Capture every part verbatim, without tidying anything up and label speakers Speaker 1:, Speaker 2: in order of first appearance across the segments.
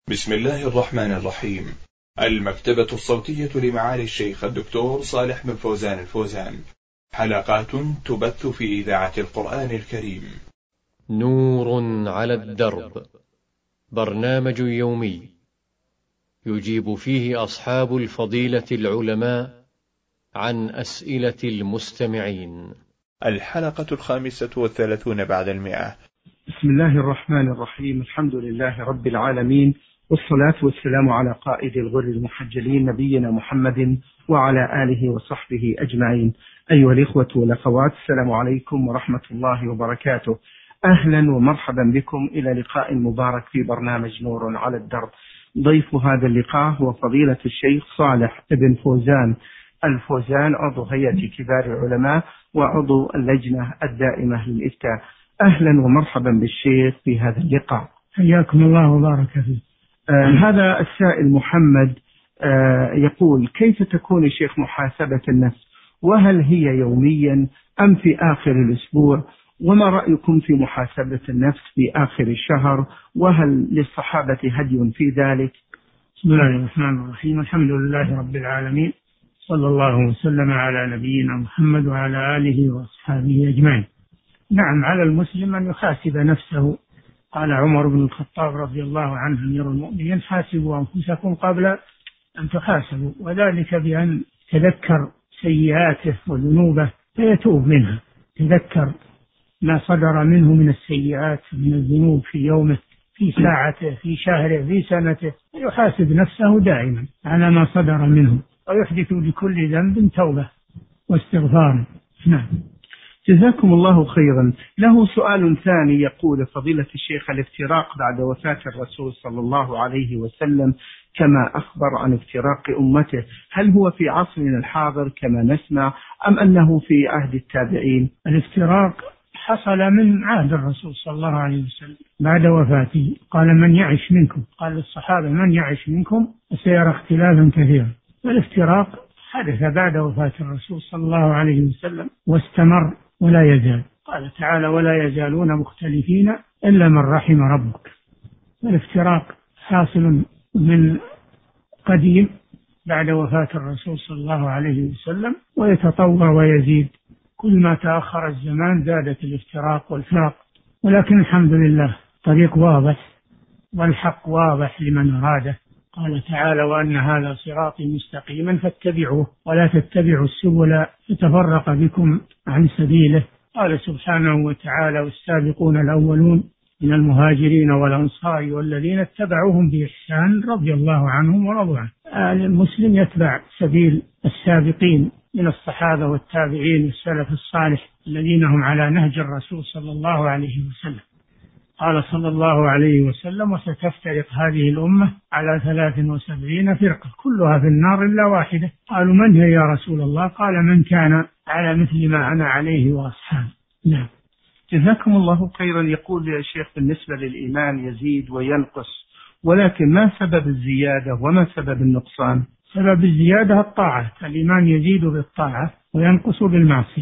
Speaker 1: بسم الله الرحمن الرحيم. المكتبة الصوتية لمعالي الشيخ الدكتور صالح بن فوزان الفوزان، حلقات تبث في إذاعة القرآن الكريم.
Speaker 2: نور على الدرب، برنامج يومي يجيب فيه أصحاب الفضيلة العلماء عن أسئلة المستمعين.
Speaker 1: الحلقة الخامسة والثلاثون بعد المئة.
Speaker 3: بسم الله الرحمن الرحيم. الحمد لله رب العالمين، والصلاة والسلام على قائد الغر المحجلين نبينا محمد وعلى آله وصحبه أجمعين. أيها الإخوة والأخوات، السلام عليكم ورحمة الله وبركاته. أهلا ومرحبا بكم إلى لقاء مبارك في برنامج نور على الدرب. ضيف هذا اللقاء هو فضيلة الشيخ صالح بن فوزان الفوزان، عضو هيئة كبار العلماء وعضو اللجنة الدائمة للإفتاء. أهلا ومرحبا بالشيخ في هذا اللقاء.
Speaker 4: حياكم الله وبارك فيه.
Speaker 3: آه هذا السائل محمد آه يقول: كيف تكون الشيخ محاسبة النفس، وهل هي يوميا أم في آخر الأسبوع؟ وما رأيكم في محاسبة النفس في آخر الشهر؟ وهل للصحابة هدي في ذلك؟
Speaker 4: بسم الله الرحمن الرحيم. الحمد لله رب العالمين، صلى الله وسلم على نبينا محمد وعلى آله وأصحابه أجمعين. نعم، على المسلم أن يحاسب نفسه. قال عمر بن الخطاب رضي الله عنه أمير المؤمنين: حاسبوا أنفسكم قبل أن تحاسبوا، وذلك بأن تذكر سيئاته وذنوبه فيتوب منها. تذكر ما صدر منه من السيئات من الذنوب في يومه، في ساعته، في شهره، في سنته، يحاسب نفسه دائما على ما صدر منه، ويحدث لكل ذنب توبة واستغفار. نعم.
Speaker 3: جزاكم الله خيرا. له سؤال ثاني يقول: فضيلة الشيخ، الافتراق بعد وفاة الرسول صلى الله عليه وسلم كما أخبر عن افتراق أمته، هل هو في عصرنا الحاضر كما نسمع أم أنه في عهد التابعين؟
Speaker 4: الافتراق حصل من عهد الرسول صلى الله عليه وسلم بعد وفاته. قال: من يعش منكم، قال للصحابة: من يعش منكم فسيرى اختلافا كثيرا. فالافتراق حدث بعد وفاة الرسول صلى الله عليه وسلم واستمر ولا يزال. قال تعالى: ولا يزالون مختلفين إلا من رحم ربك. الافتراق حاصل من قديم بعد وفاة الرسول صلى الله عليه وسلم، ويتطور ويزيد. كل ما تأخر الزمان زادت الافتراق والفراق، ولكن الحمد لله طريق واضح والحق واضح لمن أراده. قال تعالى: وأن هذا صراطي مستقيما فاتبعوه ولا تتبعوا السبل فتفرق بكم عن سبيله. قال سبحانه وتعالى: والسابقون الأولون من المهاجرين والأنصار والذين اتبعوهم بإحسان رضي الله عنهم ورضوا عنه. المسلم يتبع سبيل السابقين من الصحابة والتابعين والسلف الصالح الذين هم على نهج الرسول صلى الله عليه وسلم. قال صلى الله عليه وسلم: وستفترق هذه الأمة على ثلاث وسبعين فرقة كلها في النار إلا واحدة. قالوا: من هي يا رسول الله؟ قال: من كان على مثل ما أنا عليه وأصحابي. نعم.
Speaker 3: جزاكم الله خيرا. يقول يا شيخ: بالنسبة للإيمان يزيد وينقص، ولكن ما سبب الزيادة وما سبب النقصان؟
Speaker 4: سبب الزيادة الطاعة. الإيمان يزيد بالطاعة وينقص بالمعصية،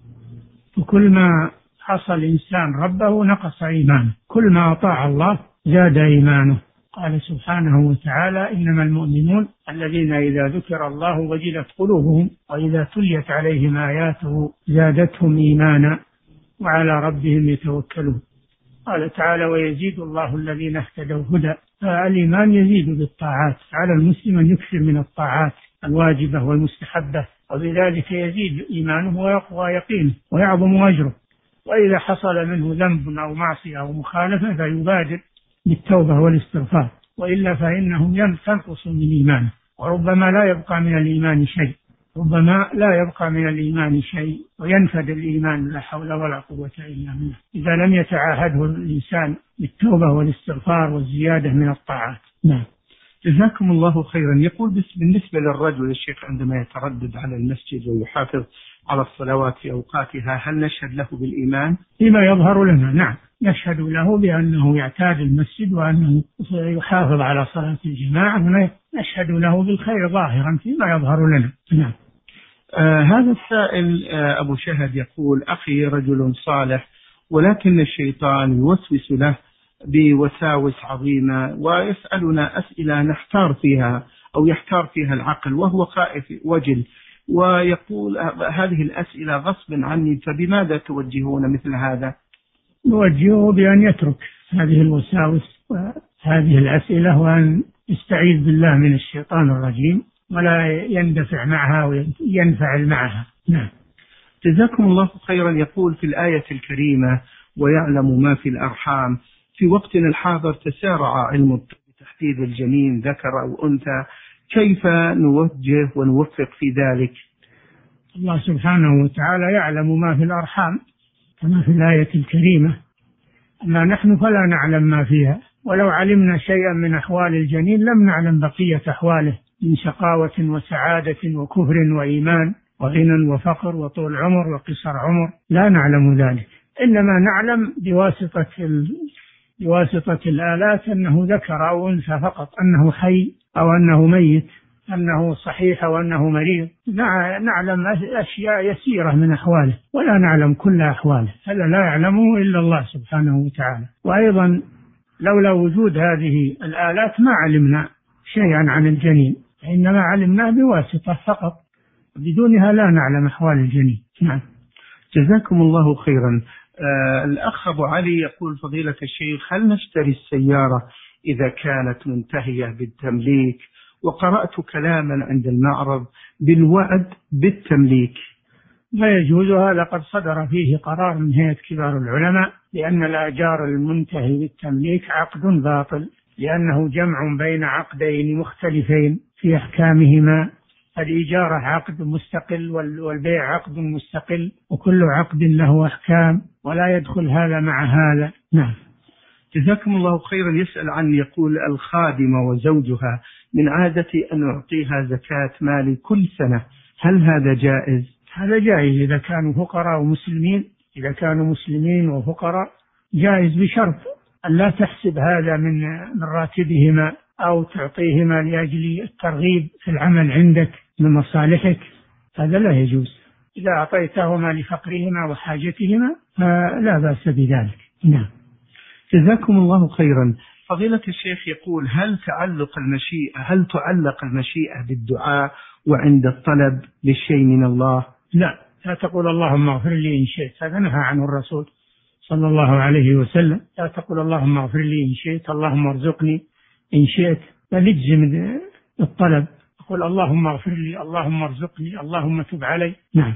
Speaker 4: وكل ما حصل إنسان ربه نقص إيمانه، كل ما أطاع الله زاد إيمانه. قال سبحانه وتعالى: إنما المؤمنون الذين إذا ذكر الله وجلت قلوبهم وإذا تليت عليهم آياته زادتهم إيمانا وعلى ربهم يتوكلون. قال تعالى: ويزيد الله الذين اهتدوا هدى. فالإيمان يزيد بالطاعات، على المسلم أن يكثر من الطاعات الواجبة والمستحبة، وبذلك يزيد إيمانه ويقوى يقينه ويعظم أجره. وإذا حصل منه ذنب أو معصية أو مخالفة فيبادر بالتوبة والاستغفار، وإلا فإنه تنقص من إيمانه، وربما لا يبقى من الإيمان شيء ربما لا يبقى من الإيمان شيء وينفد الإيمان، لا حول ولا قوة إلا بالله، إذا لم يتعاهده الإنسان بالتوبة والاستغفار والزيادة من الطاعات.
Speaker 3: نعم. جزاكم الله خيرا. يقول: بالنسبة للرجل الشيخ عندما يتردد على المسجد ويحافظ على الصلوات في أوقاتها، هل نشهد له بالإيمان؟
Speaker 4: فيما يظهر لنا نعم، نشهد له بأنه يعتاد المسجد وأنه يحافظ على صلاة الجماعة، نشهد له بالخير ظاهرا فيما يظهر لنا. نعم.
Speaker 3: آه هذا السائل آه أبو شهد يقول: أخي رجل صالح ولكن الشيطان يوسوس له بوساوس عظيمة ويسألنا أسئلة نحتار فيها أو يحتار فيها العقل وهو خائف وجل، ويقول هذه الأسئلة غصبا عني، فبماذا توجهون مثل هذا؟
Speaker 4: نوجهه بأن يترك هذه الوساوس وهذه الأسئلة وأن يستعيذ بالله من الشيطان الرجيم ولا يندفع معها وينفعل معها. نعم.
Speaker 3: جزاكم الله خيرا. يقول في الآية الكريمة ويعلم ما في الأرحام، في وقتنا الحاضر تسارع علم الطب بتحديد الجنين ذكر أو أنثى، كيف نوجه ونوفق في ذلك؟
Speaker 4: الله سبحانه وتعالى يعلم ما في الأرحام كما في الآية الكريمة، أما نحن فلا نعلم ما فيها، ولو علمنا شيئا من أحوال الجنين لم نعلم بقية أحواله من شقاوة وسعادة وكفر وإيمان وغنى وفقر وطول عمر وقصر عمر، لا نعلم ذلك، إنما نعلم بواسطة ال... بواسطة الآلات أنه ذكر أو أنثى فقط، أنه حي أو أنه ميت، أنه صحيح أو أنه مريض، نعلم أشياء يسيرة من أحواله ولا نعلم كل أحواله، هذا لا يعلمه إلا الله سبحانه وتعالى. وأيضا لولا وجود هذه الآلات ما علمنا شيئا عن الجنين، إنما علمناه بواسطة فقط، بدونها لا نعلم أحوال الجنين. نعم.
Speaker 3: جزاكم الله خيرا. آه الأخ أبو علي يقول فضيلة الشيخ، هل نشتري السيارة إذا كانت منتهية بالتمليك؟ وقرأت كلاما عند المعرض بالوعد بالتمليك.
Speaker 4: لا يجوز هذا، قد صدر فيه قرار من هيئة كبار العلماء لأن الآجار المنتهي بالتمليك عقد باطل، لأنه جمع بين عقدين مختلفين في أحكامهما، الإجارة عقد مستقل والبيع عقد مستقل، وكل عقد له أحكام ولا يدخل هذا مع هذا. نعم.
Speaker 3: جزاكم الله خيرا. يسأل عن يقول الخادمة وزوجها من عادتي أن أعطيها زكاة مالي كل سنة، هل هذا جائز؟
Speaker 4: هذا جائز إذا كانوا فقراء ومسلمين، إذا كانوا مسلمين وفقراء جائز، بشرط أن لا تحسب هذا من من راتبهما أو تعطيهما لأجل الترغيب في العمل عندك من مصالحك، هذا لا يجوز. إذا أعطيتهما لفقرهما وحاجتهما فلا بأس بذلك. نعم.
Speaker 3: جزاكم الله خيرا. فضيلة الشيخ يقول هل تعلق المشيئة هل تعلق المشيئة بالدعاء وعند الطلب للشيء من الله؟
Speaker 4: لا، لا تقول اللهم اغفر لي إن شئت، هذا نهى عنه الرسول صلى الله عليه وسلم. لا تقول اللهم اغفر لي إن شئت، اللهم ارزقني إن شئت، بل اجزم الطلب، قل اللهم اغفر لي، اللهم ارزقني، اللهم تب علي. نعم.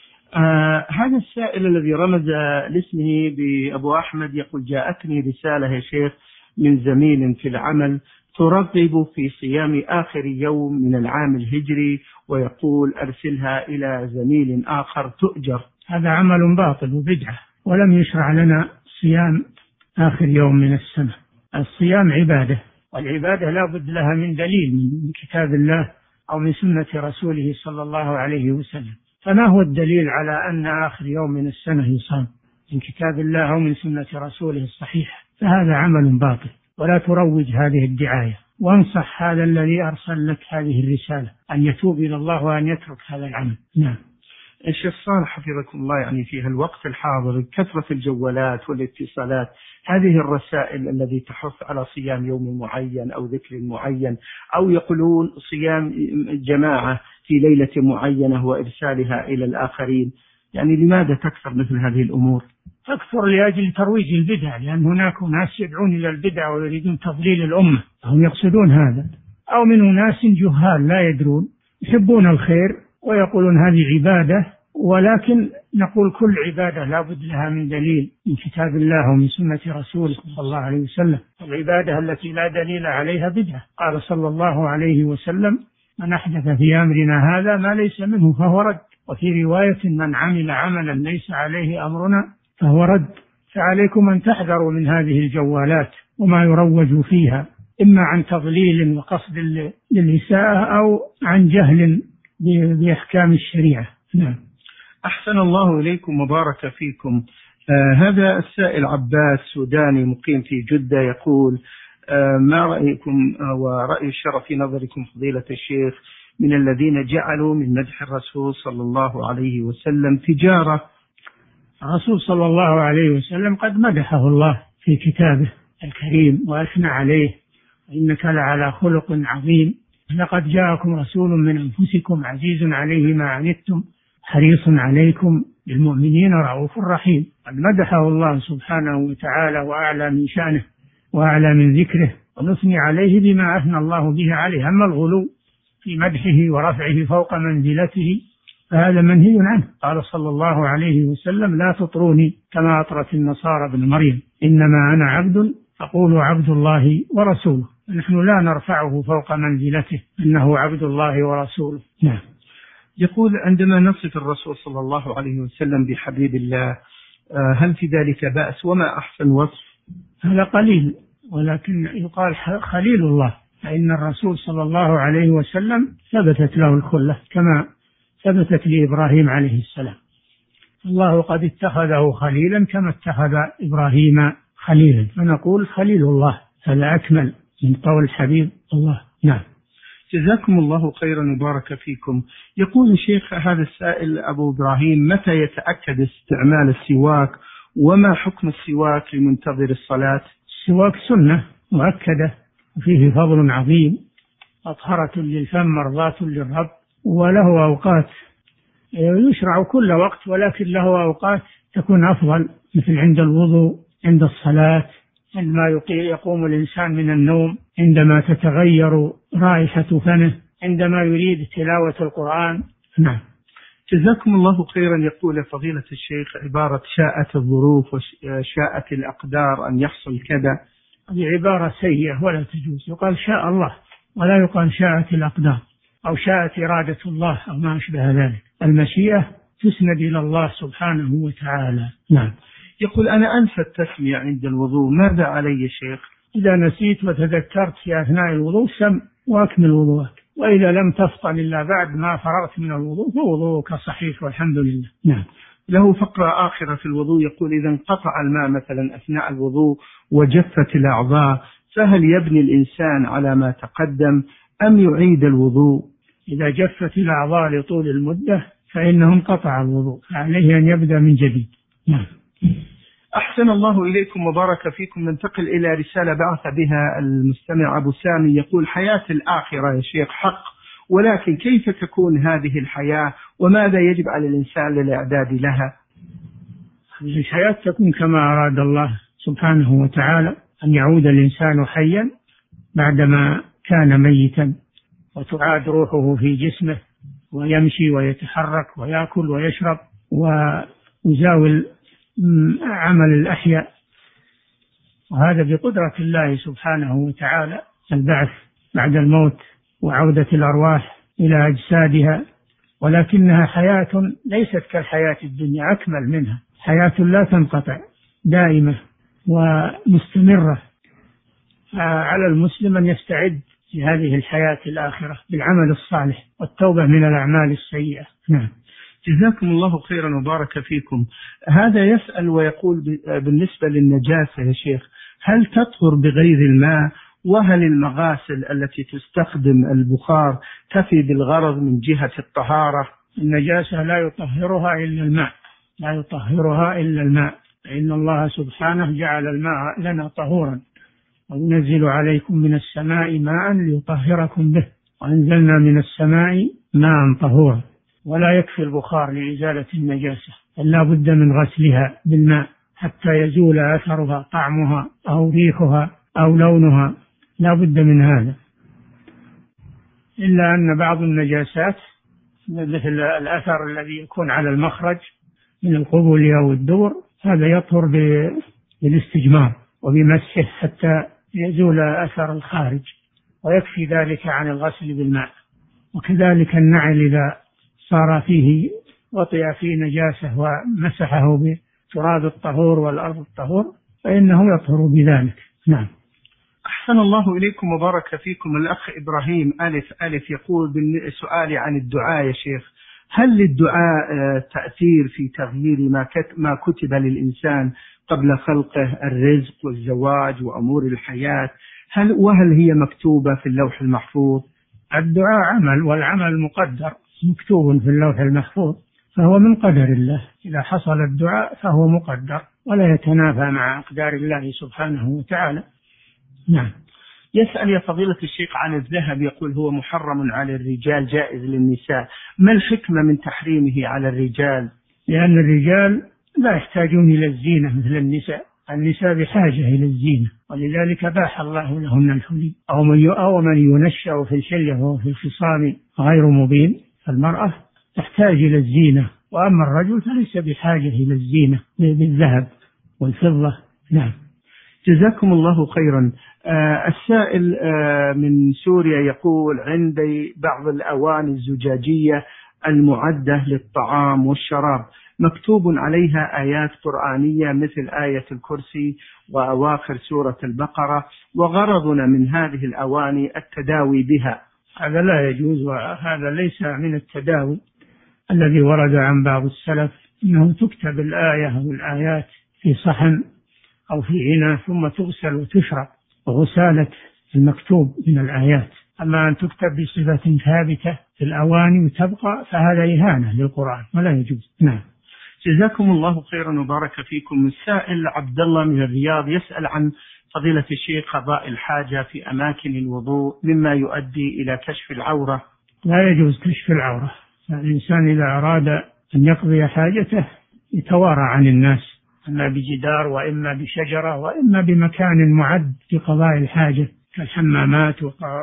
Speaker 3: آه هذا السائل الذي رمز لاسمه بأبو أحمد يقول جاءتني رسالة يا شيخ من زميل في العمل ترغب في صيام آخر يوم من العام الهجري، ويقول أرسلها إلى زميل آخر تؤجر.
Speaker 4: هذا عمل باطل وبدعة، ولم يشرع لنا صيام آخر يوم من السنة. الصيام عبادة، والعبادة لا بد لها من دليل من كتاب الله أو من سنة رسوله صلى الله عليه وسلم. فما هو الدليل على أن آخر يوم من السنة يصام؟ من كتاب الله أو من سنة رسوله الصحيح، فهذا عمل باطل، ولا تروج هذه الدعاية. وانصح هذا الذي أرسل لك هذه الرسالة أن يتوب إلى الله وأن يترك هذا العمل. نعم.
Speaker 3: الشيخ صالح حفظكم الله، يعني في الوقت الحاضر كثرة الجوالات والاتصالات، هذه الرسائل التي تحث على صيام يوم معين أو ذكر معين، أو يقولون صيام جماعة في ليلة معينة وإرسالها إلى الآخرين، يعني لماذا تكثر مثل هذه الأمور؟
Speaker 4: تكثر لأجل ترويج البدع، لأن هناك ناس يدعون إلى البدع ويريدون تضليل الأمة، هم يقصدون هذا، أو من ناس جهال لا يدرون يحبون الخير ويقولون هذه عبادة، ولكن نقول كل عبادة لا بد لها من دليل من كتاب الله ومن سنة رسوله صلى الله عليه وسلم. العبادة التي لا دليل عليها بدعة. قال صلى الله عليه وسلم من أحدث في أمرنا هذا ما ليس منه فهو رد، وفي رواية من عمل عملا ليس عليه أمرنا فهو رد. فعليكم أن تحذروا من هذه الجوالات وما يروج فيها، إما عن تضليل وقصد للإساءة أو عن جهل بأحكام الشريعة. نعم.
Speaker 3: أحسن الله إليكم وبارك فيكم. آه هذا السائل عباس سوداني مقيم في جدة يقول آه ما رأيكم آه ورأي الشرع في نظركم فضيلة الشيخ من الذين جعلوا من مدح الرسول صلى الله عليه وسلم تجارة؟
Speaker 4: الرسول صلى الله عليه وسلم قد مدحه الله في كتابه الكريم وأثنى عليه: إنك لعلى خلق عظيم، لقد جاءكم رسول من أنفسكم عزيز عليه ما عنتم حريص عليكم بالمؤمنين رؤوف رحيم. قد مدحه الله سبحانه وتعالى وأعلى من شأنه وأعلى من ذكره، ونثني عليه بما أثنى الله به عليه. أما الغلو في مدحه ورفعه فوق منزلته فهذا منهي عنه. قال صلى الله عليه وسلم: لا تطروني كما أطرت النصارى ابن مريم، إنما أنا عبد فقولوا عبد الله ورسوله. نحن لا نرفعه فوق منزلته، إنه عبد الله ورسوله. نعم.
Speaker 3: يقول: عندما نصف الرسول صلى الله عليه وسلم بحبيب الله هل في ذلك بأس؟ وما أحسن وصف؟
Speaker 4: هذا قليل، ولكن يقال خليل الله، فإن الرسول صلى الله عليه وسلم ثبتت له الخلة كما ثبتت لإبراهيم عليه السلام. الله قد اتخذه خليلا كما اتخذ إبراهيم خليلا، فنقول خليل الله، هذا أكمل من قول حبيب الله. نعم.
Speaker 3: جزاكم الله خيرا وبارك فيكم. يقول الشيخ هذا السائل أبو إبراهيم: متى يتأكد استعمال السواك؟ وما حكم السواك لمنتظر الصلاة؟
Speaker 4: السواك سنة مؤكدة وفيه فضل عظيم، أطهرة للفم مرضاة للرب، وله أوقات يشرع كل وقت، ولكن له أوقات تكون أفضل، مثل عند الوضوء، عند الصلاة، عندما يقوم الإنسان من النوم، عندما تتغير رائحة فمه، عندما يريد تلاوة القرآن. نعم.
Speaker 3: جزاكم الله خيرا. يقول فضيلة الشيخ: عبارة شاءت الظروف وشاءت الأقدار أن يحصل كذا،
Speaker 4: هذه عبارة سيئة ولا تجوز. يقال شاء الله ولا يقال شاءت الأقدار أو شاءت إرادة الله أو ما أشبه ذلك. المشيئة تسند إلى الله سبحانه وتعالى. نعم.
Speaker 3: يقول: أنا أنسى التسمية عند الوضوء، ماذا علي يا شيخ؟
Speaker 4: إذا نسيت وتذكرت في أثناء الوضوء سم وأكمل وضوءك، وإذا لم تفطن إلا بعد ما فرغت من الوضوء فوضوءك صحيح والحمد لله. نعم.
Speaker 3: له فقرة آخرة في الوضوء، يقول: إذا انقطع الماء مثلا أثناء الوضوء وجفت الأعضاء فهل يبني الإنسان على ما تقدم أم يعيد الوضوء؟
Speaker 4: إذا جفت الأعضاء لطول المدة فإنه انقطع الوضوء، عليه أن يبدأ من جديد. نعم.
Speaker 3: أحسن الله إليكم وبارك فيكم. ننتقل إلى رسالة بعث بها المستمع أبو سامي، يقول: حياة الآخرة يا شيخ حق، ولكن كيف تكون هذه الحياة وماذا يجب على الإنسان للإعداد لها؟
Speaker 4: الحياة تكون كما أراد الله سبحانه وتعالى، أن يعود الإنسان حيا بعدما كان ميتا، وتعاد روحه في جسمه ويمشي ويتحرك ويأكل ويشرب ويزاول عمل الأحياء، وهذا بقدرة الله سبحانه وتعالى، البعث بعد الموت وعودة الأرواح إلى أجسادها، ولكنها حياة ليست كالحياة الدنيا، أكمل منها، حياة لا تنقطع دائمة ومستمرة. على المسلم أن يستعد لهذه الحياة الآخرة بالعمل الصالح والتوبة من الأعمال السيئة. نعم.
Speaker 3: جزاكم الله خيرا وبارك فيكم. هذا يسأل ويقول: بالنسبة للنجاسة يا شيخ، هل تطهر بغير الماء؟ وهل المغاسل التي تستخدم البخار تفي بالغرض من جهة الطهارة؟
Speaker 4: النجاسة لا يطهرها إلا الماء، لا يطهرها إلا الماء، فإن الله سبحانه جعل الماء لنا طهورا: وننزل عليكم من السماء ماء ليطهركم به، وأنزلنا من السماء ماء طهورا. ولا يكفي البخار لإزالة النجاسة، بل لا بد من غسلها بالماء حتى يزول أثرها، طعمها أو ريحها أو لونها، لا بد من هذا. إلا أن بعض النجاسات مثل الأثر الذي يكون على المخرج من القبول أو الدبر، هذا يطهر بالاستجمار وبمسحه حتى يزول أثر الخارج، ويكفي ذلك عن الغسل بالماء. وكذلك النعل إذا صار فيه وطئ فيه نجاسة ومسحه بتراب الطهور والأرض الطهور فإنه يطهر بذلك. نعم.
Speaker 3: أحسن الله إليكم وبارك فيكم. الأخ إبراهيم ألف ألف يقول بالسؤال عن الدعاء يا شيخ: هل للدعاء تأثير في تغيير ما كتب للإنسان قبل خلقه، الرزق والزواج وأمور الحياة، هل وهل هي مكتوبة في اللوح المحفوظ؟
Speaker 4: الدعاء عمل، والعمل مقدر مكتوب في اللوح المحفوظ، فهو من قدر الله. إذا حصل الدعاء فهو مقدر ولا يتنافى مع أقدار الله سبحانه وتعالى. نعم.
Speaker 3: يسأل يا فضيلة الشيخ عن الذهب، يقول هو محرم على الرجال جائز للنساء، ما الحكمة من تحريمه على الرجال؟
Speaker 4: لأن الرجال لا يحتاجون إلى الزينة مثل النساء، النساء بحاجة إلى الزينة، ولذلك باح الله لهن الحلي. أو من أو من ينشأ في الحلية وهو في الخصام غير مبين، فالمرأة تحتاج إلى الزينة، وأما الرجل فليس بحاجة إلى الزينة بالذهب والفضة. نعم.
Speaker 3: جزاكم الله خيرا. آه السائل آه من سوريا يقول عندي بعض الأواني الزجاجية المعدة للطعام والشراب مكتوب عليها آيات قرآنية مثل آية الكرسي وأواخر سورة البقرة، وغرضنا من هذه الأواني التداوي بها.
Speaker 4: هذا لا يجوز، وهذا ليس من التداوي الذي ورد عن بعض السلف، أنه تكتب الآية أو الآيات في صحن أو في إناء ثم تغسل وتشرب غسالة المكتوب من الآيات. أما أن تكتب بصفة ثابتة في الأواني وتبقى فهذا إهانة للقرآن ولا يجوز. نعم.
Speaker 3: جزاكم الله خيرا وبارك فيكم. السائل عبد الله من الرياض يسأل عن فضيلة الشيخ قضاء الحاجة في أماكن الوضوء مما يؤدي إلى كشف العورة.
Speaker 4: لا يجوز كشف العورة، الإنسان إذا أراد أن يقضي حاجته يتوارى عن الناس، إما بجدار وإما بشجرة وإما بمكان معد لقضاء الحاجة كالحمامات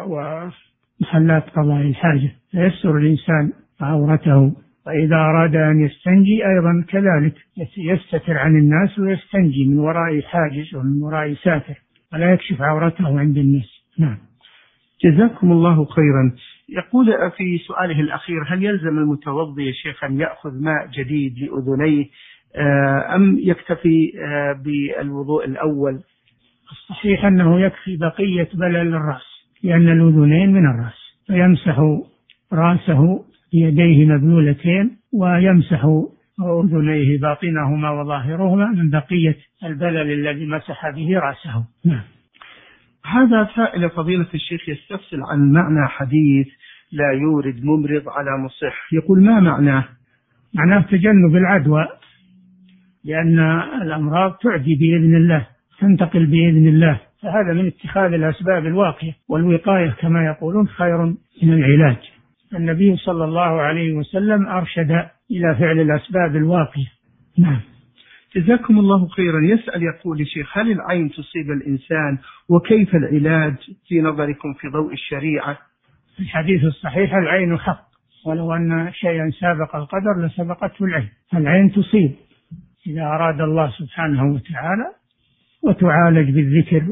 Speaker 4: ومحلات قضاء الحاجة، فيستر الإنسان عورته. وإذا أراد أن يستنجي أيضا كذلك يستتر عن الناس ويستنجي من وراء حاجز ومن وراء ساتر، ولا يكشف عورته عند الناس. نعم.
Speaker 3: جزاكم الله خيرا. يقول في سؤاله الأخير هل يلزم المتوضي يا شيخ أن يأخذ ماء جديد لأذنيه أم يكتفي بالوضوء الأول؟
Speaker 4: الصحيح أنه يكفي بقية بلل الرأس، لأن الأذنين من الرأس، فيمسح رأسه بيديه مبلولتين ويمسح أذنيه باطنهما وظاهرهما من بقية البلل الذي مسح به رأسه. نعم.
Speaker 3: هذا سائل فضيلة الشيخ يستفسر عن معنى حديث لا يورد ممرض على مصح، يقول ما معناه؟
Speaker 4: معناه تجنب العدوى، لأن الأمراض تعدي بإذن الله، تنتقل بإذن الله، فهذا من اتخاذ الأسباب الواقية، والوقاية كما يقولون خير من العلاج. النبي صلى الله عليه وسلم أرشد إلى فعل الأسباب الواقية. نعم.
Speaker 3: جزاكم الله خيرا. يسأل يقول يا شيخ هل العين تصيب الإنسان وكيف العلاج في نظركم في ضوء الشريعة؟
Speaker 4: الحديث الصحيح العين حق، ولو أن شيئا سابق القدر لسبقته العين. العين تصيب إذا أراد الله سبحانه وتعالى، وتعالج بالذكر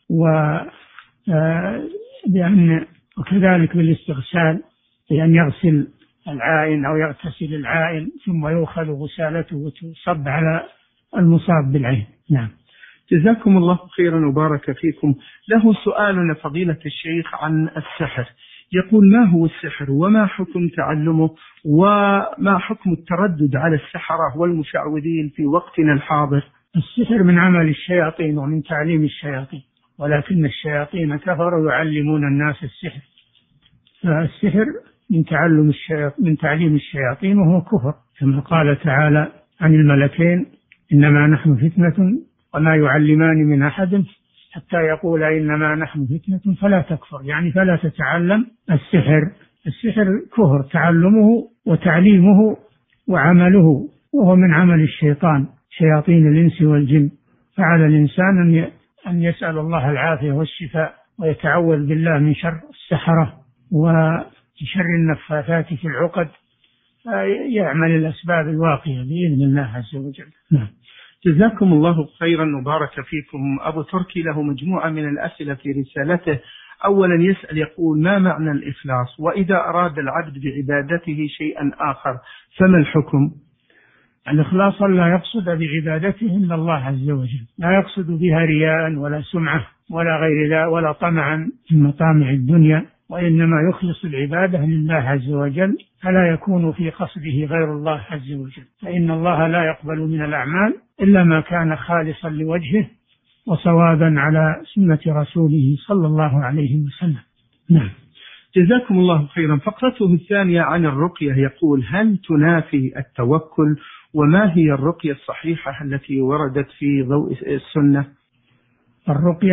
Speaker 4: وبأن وكذلك بالاستغسال، بأن يغسل العائن أو يغتسل العائن ثم يؤخذ غسالته وتصب على المصاب بالعين. نعم.
Speaker 3: جزاكم الله خيرا وبارك فيكم. له سؤال فضيلة الشيخ عن السحر، يقول ما هو السحر وما حكم تعلمه وما حكم التردد على السحرة والمشعوذين في وقتنا الحاضر؟
Speaker 4: السحر من عمل الشياطين ومن تعليم الشياطين، ولكن الشياطين كفروا يعلمون الناس السحر، فالسحر من تعلم الشياطين من تعليم الشياطين، وهو كفر، كما قال تعالى عن الملكين إنما نحن فتنة وما يعلمان من أحد حتى يقول إنما نحن فتنة فلا تكفر، يعني فلا تتعلم السحر. السحر كفر، تعلمه وتعليمه وعمله، وهو من عمل الشيطان شياطين الإنس والجن. فعلى الإنسان أن يسأل الله العافية والشفاء ويتعوذ بالله من شر السحرة وشر النفاثات في العقد، يعمل الأسباب الواقية بإذن الله عز وجل. نعم.
Speaker 3: جزاكم الله خيرا وبارك فيكم. أبو تركي له مجموعة من الأسئلة في رسالته. أولا يسأل يقول ما معنى الإخلاص، وإذا أراد العبد بعبادته شيئا آخر فما الحكم؟
Speaker 4: الإخلاص لا يقصد بعبادته إلا الله عز وجل، لا يقصد بها رياء ولا سمعة ولا غير ذا ولا طمعا من مطامع الدنيا، وإنما يخلص العبادة لله عز وجل، فلا يكون في قصده غير الله عز وجل، فإن الله لا يقبل من الأعمال إلا ما كان خالصا لوجهه وصوابا على سنة رسوله صلى الله عليه وسلم. نعم.
Speaker 3: جزاكم الله خيرا. فقرته الثانية عن الرقية، يقول هل تنافي التوكل، وما هي الرقية الصحيحة التي وردت في ضوء السنة؟
Speaker 4: الرقية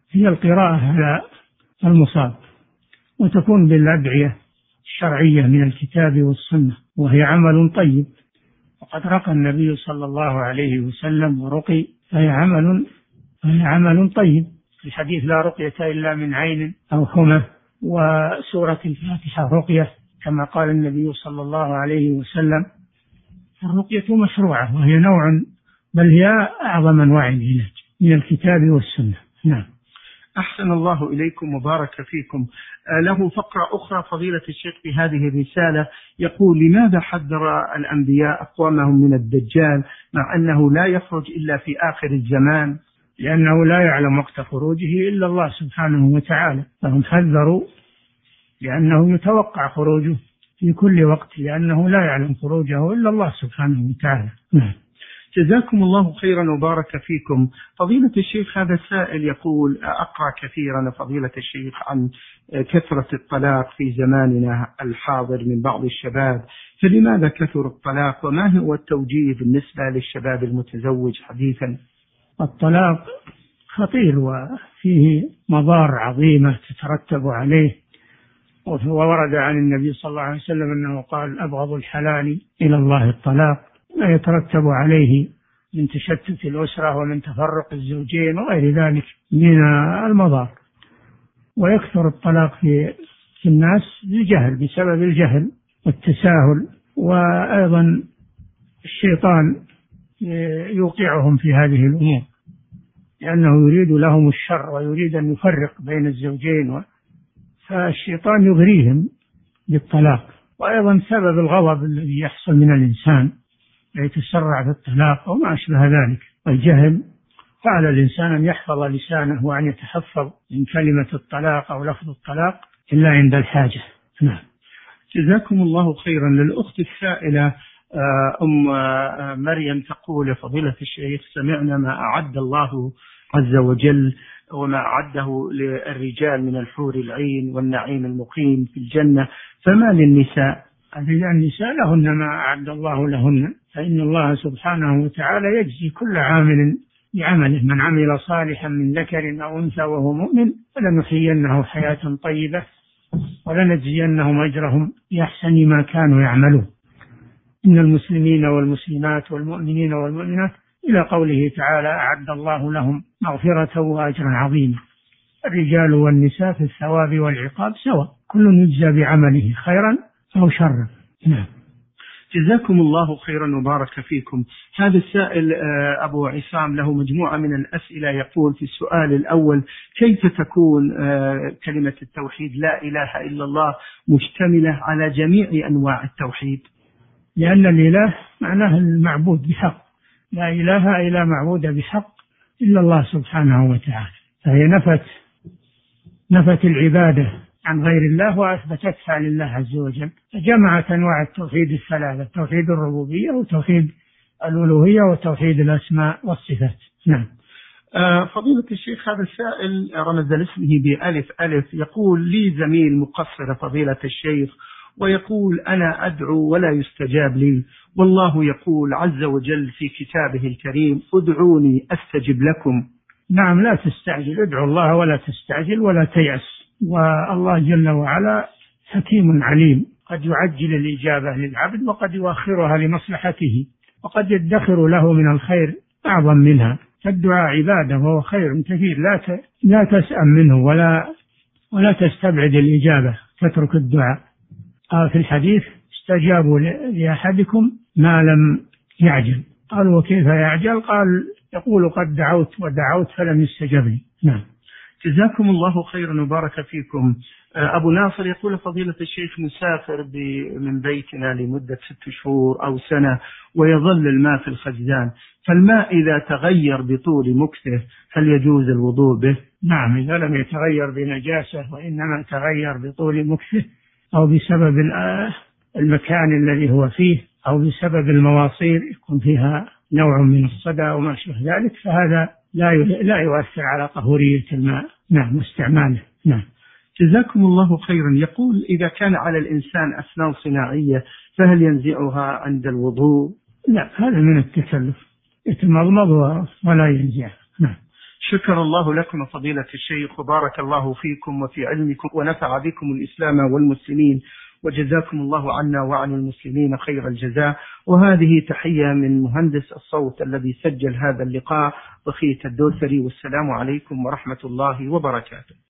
Speaker 4: هي القراءة على المصاب، وتكون بالأدعية الشرعية من الكتاب والسنة، وهي عمل طيب، وقد رقى النبي صلى الله عليه وسلم ورقي، فهي عمل فهي عمل طيب. في الحديث لا رقية إلا من عين أو حمى، وسورة الفاتحة رقية كما قال النبي صلى الله عليه وسلم. الرقية مشروعة، وهي نوع بل هي أعظم أنواع العلاج من الكتاب والسنة. نعم.
Speaker 3: أحسن الله إليكم وبارك فيكم. له فقرة أخرى فضيلة الشيخ في هذه الرسالة، يقول: لماذا حذر الأنبياء أقوامهم من الدجال مع أنه لا يخرج إلا في آخر الزمان؟
Speaker 4: لأنه لا يعلم وقت خروجه إلا الله سبحانه وتعالى، فهم حذروا لأنه يتوقع خروجه في كل وقت، لأنه لا يعلم خروجه إلا الله سبحانه وتعالى. نعم.
Speaker 3: جزاكم الله خيرا وبارك فيكم. فضيلة الشيخ هذا السائل يقول: أقرأ كثيرا فضيلة الشيخ عن كثرة الطلاق في زماننا الحاضر من بعض الشباب، فلماذا كثر الطلاق، وما هو التوجيه بالنسبة للشباب المتزوج حديثا؟
Speaker 4: الطلاق خطير وفيه مضار عظيمة تترتب عليه، وورد عن النبي صلى الله عليه وسلم أنه قال: أبغض الحلال إلى الله الطلاق، ما يترتب عليه من تشتت الأسرة ومن تفرق الزوجين وغير ذلك من المضار. ويكثر الطلاق في في الناس بالجهل، بسبب الجهل والتساهل، وأيضا الشيطان يوقعهم في هذه الأمور لأنه يريد لهم الشر ويريد أن يفرق بين الزوجين، فالشيطان يغريهم بالطلاق. وأيضا سبب الغضب الذي يحصل من الإنسان يتسرع في الطلاق وما أشبه ذلك، والجهل فعلى الإنسان أن يحفظ لسانه وأن يتحفظ من كلمة الطلاق أو لفظ الطلاق إلا عند الحاجة. نعم.
Speaker 3: جزاكم الله خيرا. للأخت السائلة أم مريم تقول: فضيلة الشيخ، سمعنا ما أعد الله عز وجل وما أعده للرجال من الحور العين والنعيم المقيم في الجنة، فما للنساء؟
Speaker 4: النساء لهن ما أعد الله لهن، فإن الله سبحانه وتعالى يجزي كل عامل بعمله، من عمل صالحا من ذكر أو أنثى وهو مؤمن فلنحيينه حياة طيبة ولنجزينهم أجرهم بأحسن ما كانوا يعملون. إن المسلمين والمسلمات والمؤمنين والمؤمنات إلى قوله تعالى: أعد الله لهم مغفرة وأجرا عظيما. الرجال والنساء في الثواب والعقاب سواء، كل يجزى بعمله خيرا أو شرا. نعم.
Speaker 3: جزاكم الله خيرا وبارك فيكم. هذا السائل أبو عصام له مجموعة من الأسئلة، يقول في السؤال الأول: كيف تكون كلمة التوحيد لا إله إلا الله مشتملة على جميع أنواع التوحيد؟
Speaker 4: لأن الإله معناه المعبود بحق، لا إله إلا معبود بحق إلا الله سبحانه وتعالى، فهي نفت نفت العبادة عن غير الله وأثبتتها لله عز وجل، فجمعت أنواع التوحيد الثلاثة: توحيد الربوبية وتوحيد الألوهية وتوحيد الأسماء والصفات. نعم.
Speaker 3: فضيلة الشيخ هذا السائل رمز لاسمه بألف ألف، يقول: لي زميل مقصر فضيلة الشيخ، ويقول: أنا أدعو ولا يستجاب لي، والله يقول عز وجل في كتابه الكريم: ادعوني أستجب لكم.
Speaker 4: نعم، لا تستعجل، ادعو الله ولا تستعجل ولا تيأس، والله جل وعلا حكيم عليم، قد يعجل الإجابة للعبد وقد يؤخرها لمصلحته، وقد يدخر له من الخير أعظم منها. فالدعاء عبادة وهو خير كثير، لا لا تسأم منه ولا ولا تستبعد الإجابة، تترك الدعاء. قال في الحديث: استجابوا لأحدكم ما لم يعجل. قالوا: وكيف يعجل؟ قال: يقول قد دعوت ودعوت فلم يستجب لي. نعم.
Speaker 3: جزاكم الله خيرا وبارك فيكم. أبو ناصر يقول: فضيلة الشيخ، مسافر من بيتنا لمدة ست شهور أو سنة ويظل الماء في الخزان، فالماء إذا تغير بطول مكثه هل يجوز الوضوء به؟
Speaker 4: نعم، إذا لم يتغير بنجاسة وإنما تغير بطول مكثه أو بسبب المكان الذي هو فيه أو بسبب المواصير يكون فيها نوع من الصدى وما شابه ذلك، فهذا لا لا يؤثر على طهورية الماء. نعم، واستعماله. نعم.
Speaker 3: جزاكم الله خيرا. يقول: إذا كان على الإنسان أسنان صناعية فهل ينزعها عند الوضوء؟
Speaker 4: لا، هذا من التكلف، يتمضمض ولا ينزعها. نعم.
Speaker 3: شكر الله لكم فضيلة الشيخ، وبارك الله فيكم وفي علمكم، ونفع بكم الإسلام والمسلمين، وجزاكم الله عنا وعن المسلمين خير الجزاء. وهذه تحية من مهندس الصوت الذي سجل هذا اللقاء بخيت الدوسري، والسلام عليكم ورحمة الله وبركاته.